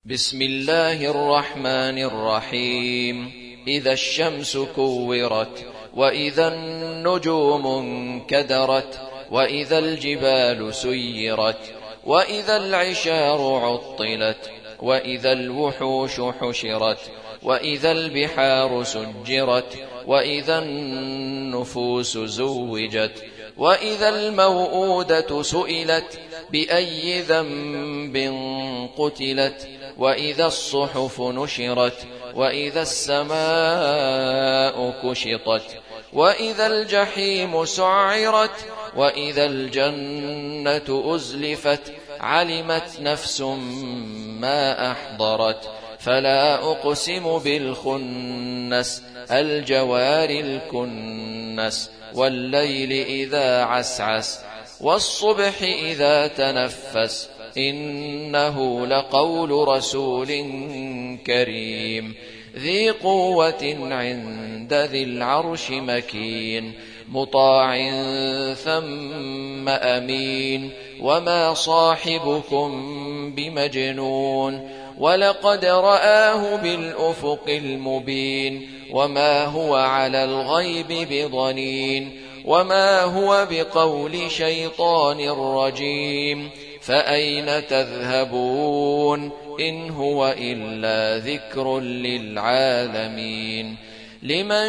بسم الله الرحمن الرحيم. إذا الشمس كورت، وإذا النجوم انكدرت، وإذا الجبال سيرت، وإذا العشار عطلت، وإذا الوحوش حشرت، وإذا البحار سجرت، وإذا النفوس زوجت، وإذا الموءودة سئلت بأي ذنب قتلت، وإذا الصحف نشرت، وإذا السماء كشطت، وإذا الجحيم سعرت، وإذا الجنة أزلفت، علمت نفس ما أحضرت. فلا أقسم بالخنس، الجوار الكنس، والليل إذا عسعس، والصبح إذا تنفس، إنه لقول رسول كريم ذي قوة عند ذي العرش مكين، مطاع ثم أمين، وما صاحبكم بمجنون، ولقد رآه بالأفق المبين، وما هو على الغيب بضنين، وما هو بقول شيطان رجيم. فأين تذهبون؟ إن هو إلا ذكر للعالمين. لمن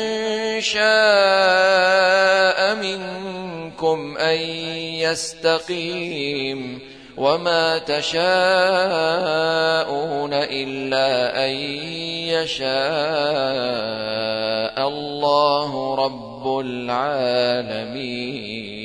شاء منكم أن يستقيم، وما تشاءون إلا أن يشاء الله رب العالمين.